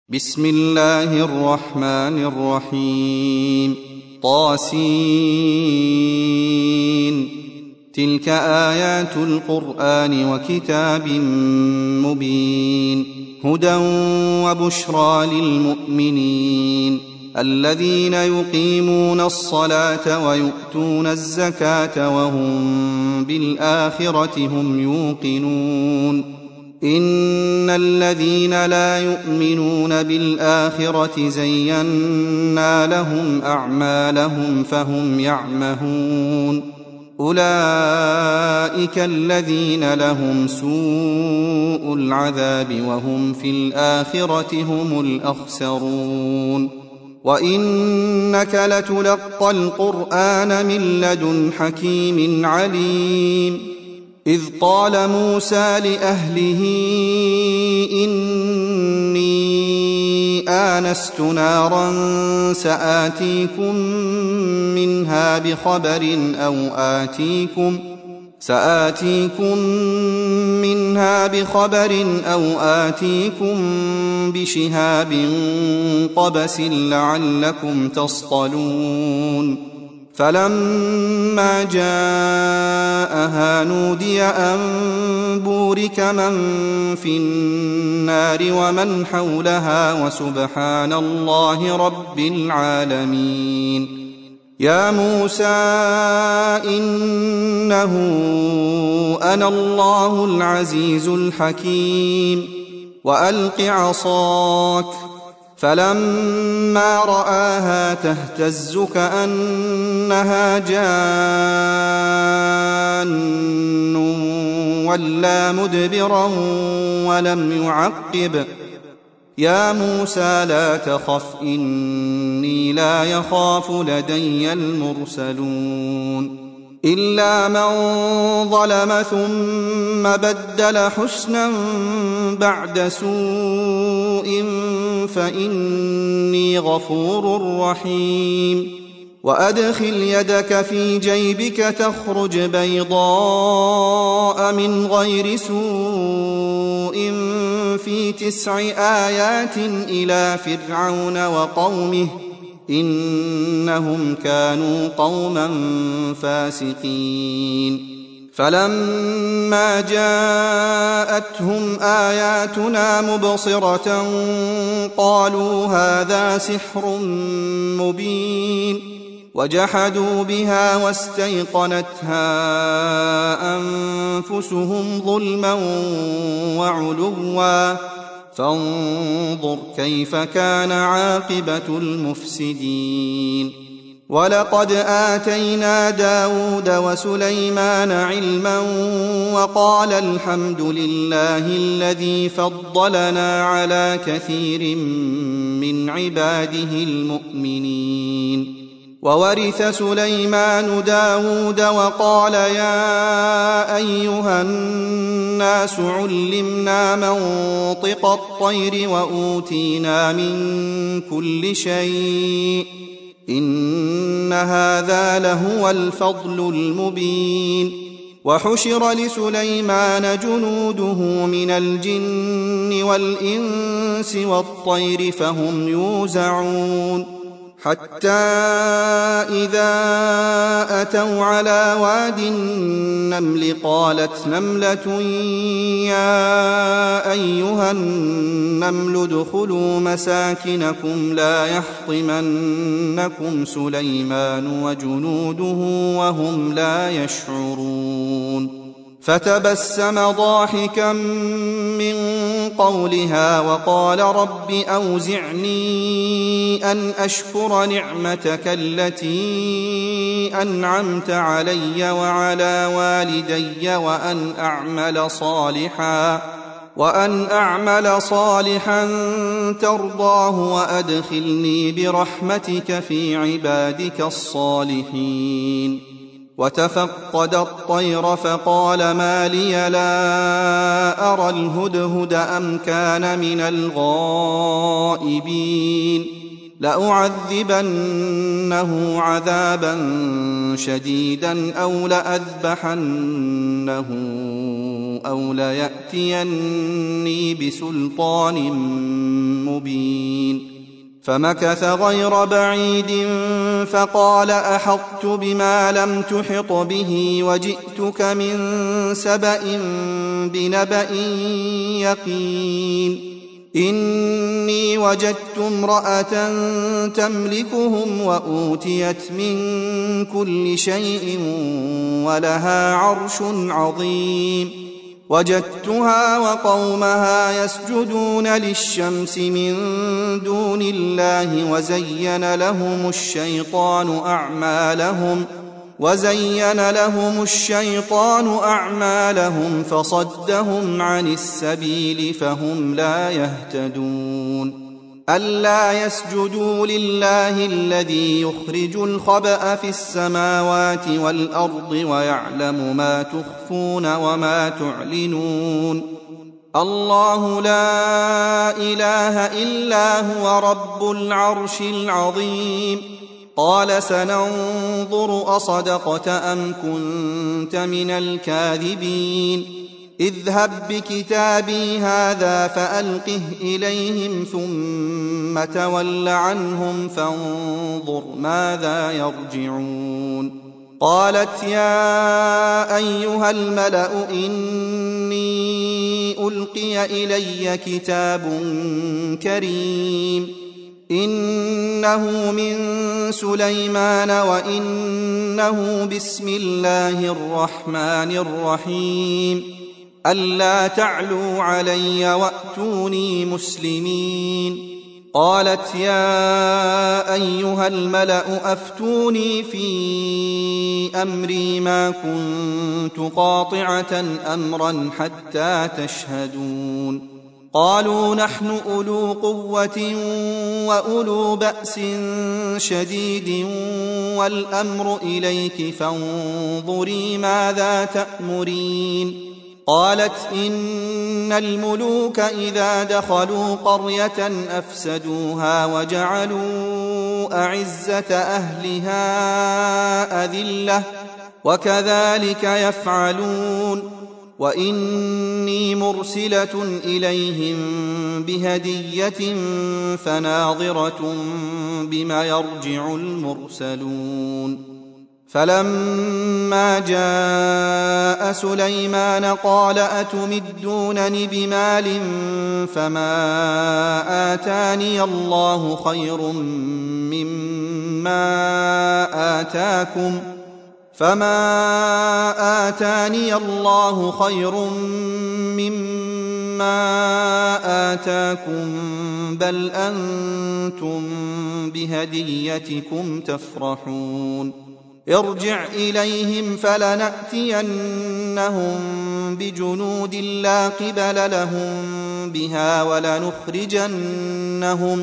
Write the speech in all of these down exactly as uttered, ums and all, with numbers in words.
بسم الله الرحمن الرحيم. طاسين. تلك آيات القرآن وكتاب مبين، هدى وبشرى للمؤمنين الذين يقيمون الصلاة ويؤتون الزكاة وهم بالآخرة هم يوقنون. إن الذين لا يؤمنون بالآخرة زينا لهم أعمالهم فهم يعمهون. أولئك الذين لهم سوء العذاب وهم في الآخرة هم الأخسرون. وإنك لتلقى القرآن من لدن حكيم عليم. إذ قال موسى لأهله إني آنست نارا سآتيكم منها بخبر أو آتيكم سآتيكم منها بخبر أو آتيكم بشهاب قبس لعلكم تصطلون. فلما جاءها نودي أن بورك من في النار ومن حولها وسبحان الله رب العالمين. يا موسى إنه أنا الله العزيز الحكيم. وألق عصاك. فلما رآها تهتز كأنها جان ولى مدبرا ولم يعقب. يا موسى لا تخف إني لا يخاف لدي المرسلون. إلا من ظلم ثم بدل حسنا بعد سوء فإني غفور رحيم. وأدخل يدك في جيبك تخرج بيضاء من غير سوء في تسع آيات إلى فرعون وقومه إنهم كانوا قوما فاسقين. فلما جاءتهم آياتنا مبصرة قالوا هذا سحر مبين. وجحدوا بها واستيقنتها أنفسهم ظلما وعلوا فانظر كيف كان عاقبة المفسدين. ولقد آتينا داود وسليمان علما وقال الحمد لله الذي فضلنا على كثير من عباده المؤمنين. وورث سليمان داود وقال يا أيها الناس علمنا منطق الطير وأوتينا من كل شيء إن هذا لهو الفضل المبين. وحشر لسليمان جنوده من الجن والإنس والطير فهم يوزعون. حتى إذا أتوا على واد النمل قالت نملة يا أيها النمل ادخلوا مساكنكم لا يحطمنكم سليمان وجنوده وهم لا يشعرون. فتبسم ضاحكا من قولها وقال رب أوزعني أن أشكر نعمتك التي أنعمت علي وعلى والدي وأن أعمل صالحا وأن أعمل صالحا ترضاه وأدخلني برحمتك في عبادك الصالحين. وتفقد الطير فقال ما لي لا أرى الهدهد أم كان من الغائبين. لأعذبنه عذابا شديدا أو لأذبحنه أو ليأتيني بسلطان مبين. فمكث غير بعيد فقال أحطت بما لم تحط به وجئتك من سبأ بنبأ يقين إني وجدت امرأة تملكهم وأوتيت من كل شيء ولها عرش عظيم وجدتها وقومها يسجدون للشمس من دون الله وزين لهم الشيطان أعمالهم وزين لهم الشيطان أعمالهم فصدهم عن السبيل فهم لا يهتدون ألا يسجدوا لله الذي يخرج الخبأ في السماوات والأرض ويعلم ما تخفون وما تعلنون الله لا إله إلا هو رب العرش العظيم قال سننظر أصدقت أم كنت من الكاذبين اذهب بكتابي هذا فألقه إليهم ثم تول عنهم فانظر ماذا يرجعون قالت يا أيها الملأ إني ألقي إلي كتاب كريم إنه من سليمان وإنه بسم الله الرحمن الرحيم ألا تعلوا علي وأتوني مسلمين قالت يا أيها الملأ أفتوني في أمري ما كنت قاطعة أمرا حتى تشهدون قالوا نحن أولو قوة وأولو بأس شديد والأمر إليك فانظري ماذا تأمرين قالت إن الملوك إذا دخلوا قرية أفسدوها وجعلوا أعزة أهلها أذلة وكذلك يفعلون وإني مرسلة إليهم بهدية فناظرة بما يرجع المرسلون فلما جاء سليمان قال أتمدونني بمال فما آتاني الله خير مما آتاكم فما آتاني الله خير مما آتاكم بل أنتم بهديتكم تفرحون ارجع إليهم فلنأتينهم بجنود لا قبل لهم بها ولنخرجنهم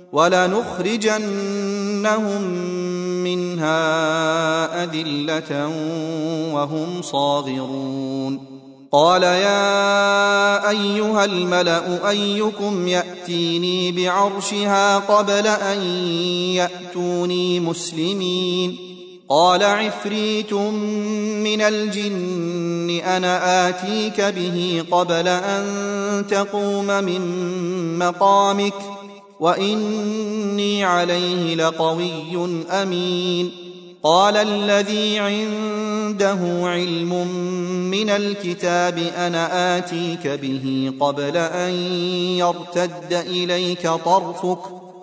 ولنخرجنهم منها أذلة وهم صاغرون قال يا أيها الملأ أيكم يأتيني بعرشها قبل أن يأتوني مسلمين قال عفريت من الجن أنا آتيك به قبل أن تقوم من مقامك وإني عليه لقوي أمين قال الذي عنده علم من الكتاب أنا آتيك به قبل أن يرتد إليك طرفك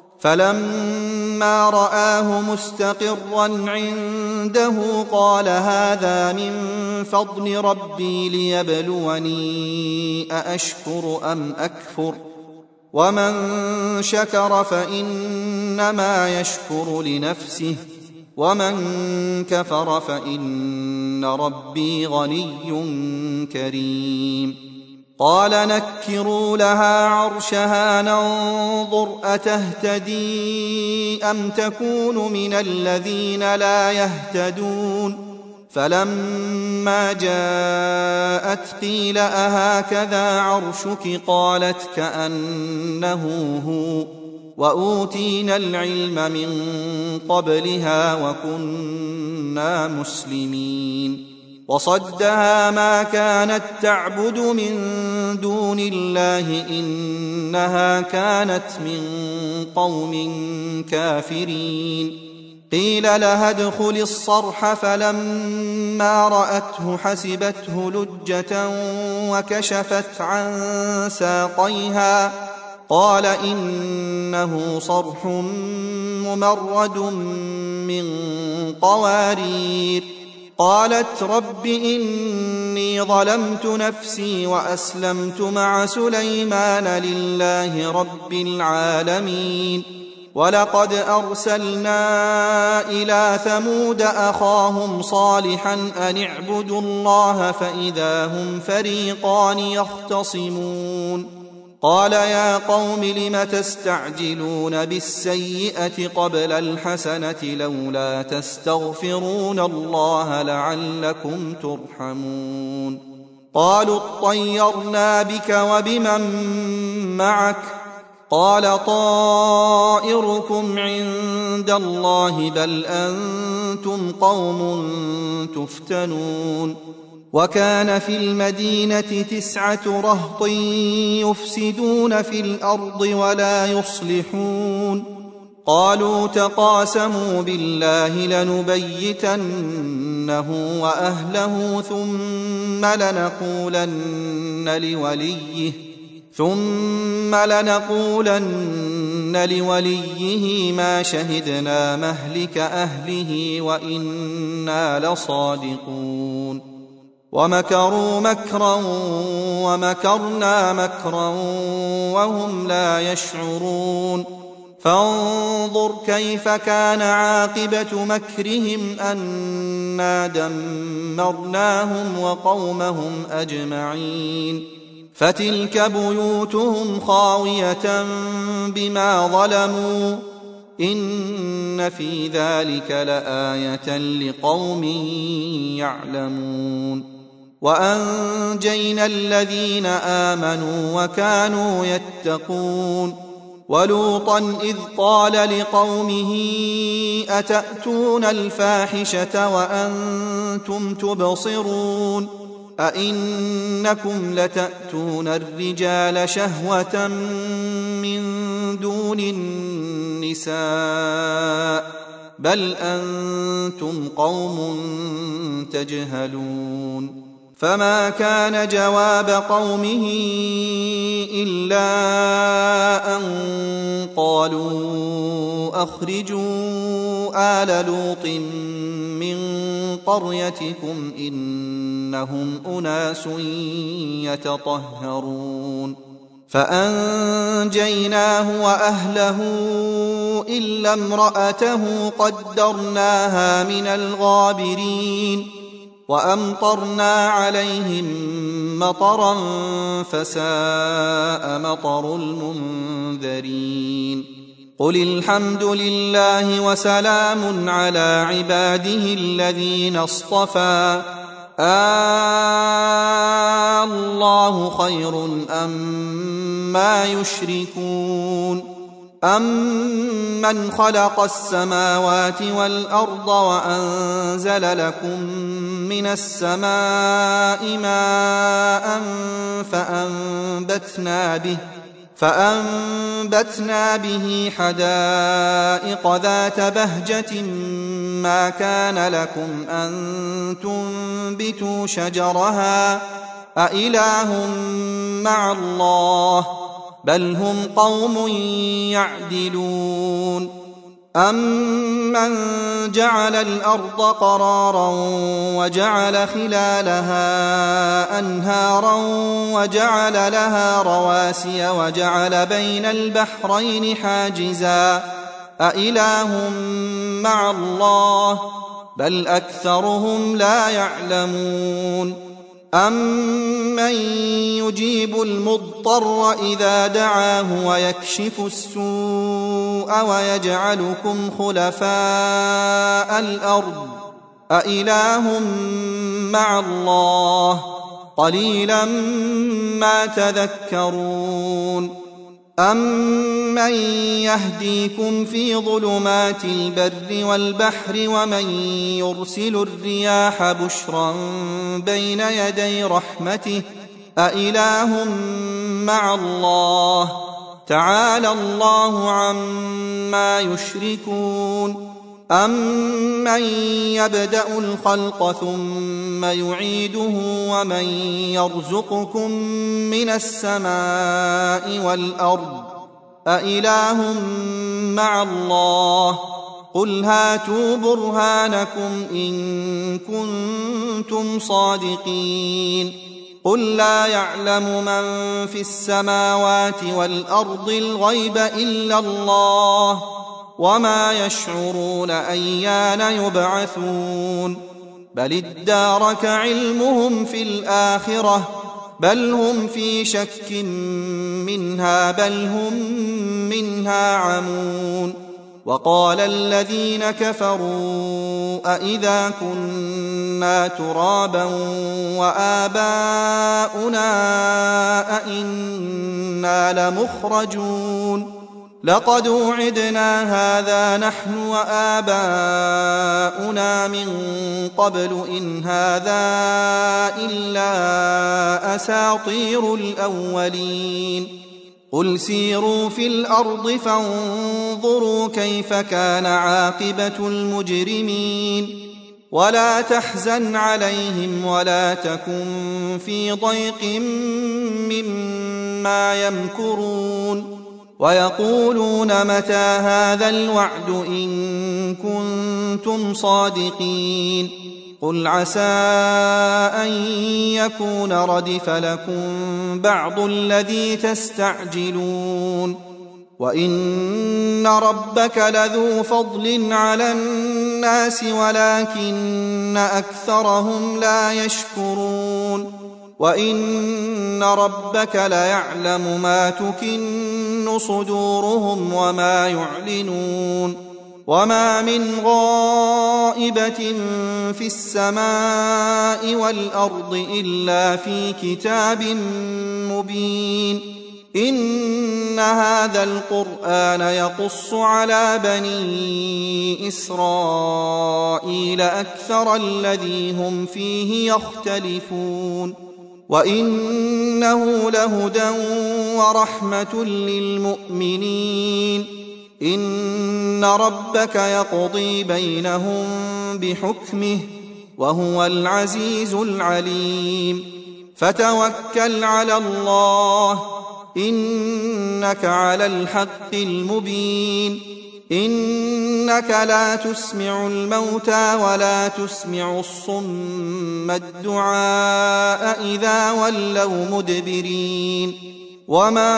فلما رآه مستقرا عنده قال هذا من فضل ربي ليبلوني أأشكر أم أكفر ومن شكر فإنما يشكر لنفسه ومن كفر فإن ربي غني كريم قال نكروا لها عرشها ننظر أتهتدي أم تكون من الذين لا يهتدون فلما جاءت قيل أهكذا عرشك قالت كأنه هو وأوتينا العلم من قبلها وكنا مسلمين وصدها ما كانت تعبد من دون الله إنها كانت من قوم كافرين. قيل لها ادخل الصرح فلما رأته حسبته لجة وكشفت عن ساقيها قال إنه صرح ممرد من قوارير. قالت رب إني ظلمت نفسي وأسلمت مع سليمان لله رب العالمين. ولقد أرسلنا إلى ثمود أخاهم صالحا أن اعبدوا الله فإذا هم فريقان يختصمون. قال يا قوم لم تستعجلون بالسيئة قبل الحسنة لولا تستغفرون الله لعلكم ترحمون. قالوا اطيرنا بك وبمن معك قال طائركم عند الله بل أنتم قوم تفتنون. وكان في المدينة تسعة رهط يفسدون في الأرض ولا يصلحون. قالوا تقاسموا بالله لنبيتنه وأهله ثم لنقولن لوليه ثم لنقولن لوليه ما شهدنا مهلك أهله وإنا لصادقون. ومكروا مكرا ومكرنا مكرا وهم لا يشعرون. فانظر كيف كان عاقبة مكرهم أنا دمرناهم وقومهم أجمعين. فتلك بيوتهم خاوية بما ظلموا إن في ذلك لآية لقوم يعلمون. وأنجينا الذين آمنوا وكانوا يتقون. ولوطا إذ قال لقومه أتأتون الفاحشة وأنتم تبصرون أئنكم لتأتون الرجال شهوة من دون النساء بل أنتم قوم تجهلون. فما كان جواب قومه إلا أن قالوا أخرجوا آل لوط من قريتكم إنهم أناس يتطهرون. فأنجيناه وأهله إلا امرأته قدرناها من الغابرين. وأمطرنا عليهم مطرا فساء مطر المنذرين. قل الحمد لله وسلام على عباده الذين اصطفى آه الله خير أما يشركون. أمن خلق السماوات والأرض وأنزل لكم من السماء ماء فأنبتنا به فأنبتنا به حدائق ذات بهجة ما كان لكم أن تنبتوا شجرها أإله مع الله بل هم قوم يعدلون. أمن جعل الأرض قرارا وجعل خلالها أنهارا وجعل لها رواسي وجعل بين البحرين حاجزا أإله مع الله بل أكثرهم لا يعلمون. أمن يجيب المضطر إذا دعاه ويكشف السوء ويجعلكم خلفاء الأرض أإله مع الله قليلا ما تذكرون. أَمَّن يَهْدِيكُمْ فِي ظُلُمَاتِ الْبَرِّ وَالْبَحْرِ وَمَن يُرْسِلُ الرِّيَاحَ بُشْرًا بَيْنَ يَدَيْ رَحْمَتِهِ أَإِلَٰهٌ مَّعَ اللَّهِ تَعَالَى اللَّهُ عَمَّا يُشْرِكُونَ أَمَّن يَبْدَأُ الْخَلْقَ ثُمَّ يُعِيدُهُ وَمَن يَرْزُقُكُم مِّنَ السَّمَاءِ وَالْأَرْضِ أَإِلَٰهٌ مَّعَ اللَّهِ قُلْ هَاتُوا بُرْهَانَكُمْ إِن كُنتُمْ صَادِقِينَ قُل لَّا يَعْلَمُ مَن فِي السَّمَاوَاتِ وَالْأَرْضِ الْغَيْبَ إِلَّا اللَّهُ وَمَا يَشْعُرُونَ أَيَّانَ يُبْعَثُونَ بَلِ ادَّارَكَ عِلْمُهُمْ فِي الْآخِرَةِ بَلْ هُمْ فِي شَكٍّ مِّنْهَا بَلْ هُمْ مِنْهَا عَمُونَ وَقَالَ الَّذِينَ كَفَرُوا أَإِذَا كُنَّا تُرَابًا وَآبَاؤُنَا أَإِنَّا لَمُخْرَجُونَ لقد وعدنا هذا نحن وآباؤنا من قبل إن هذا إلا أساطير الأولين قل سيروا في الأرض فانظروا كيف كان عاقبة المجرمين ولا تحزن عليهم ولا تكن في ضيق مما يمكرون ويقولون متى هذا الوعد إن كنتم صادقين قل عسى أن يكون ردف لكم بعض الذي تستعجلون وإن ربك لذو فضل على الناس ولكن أكثرهم لا يشكرون وإن ربك ليعلم ما تكن صدورهم وما يعلنون وما من غائبة في السماء والأرض إلا في كتاب مبين إن هذا القرآن يقص على بني إسرائيل أكثر الذي هم فيه يختلفون وإنه لهدى ورحمة للمؤمنين إن ربك يقضي بينهم بحكمه وهو العزيز العليم فتوكل على الله إنك على الحق المبين إنك لا تسمع الموتى ولا تسمع الصم الدعاء إذا ولوا مدبرين وما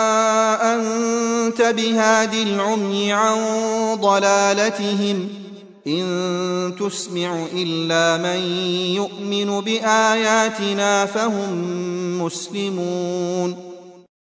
أنت بهاد العمي عن ضلالتهم إن تسمع إلا من يؤمن بآياتنا فهم مسلمون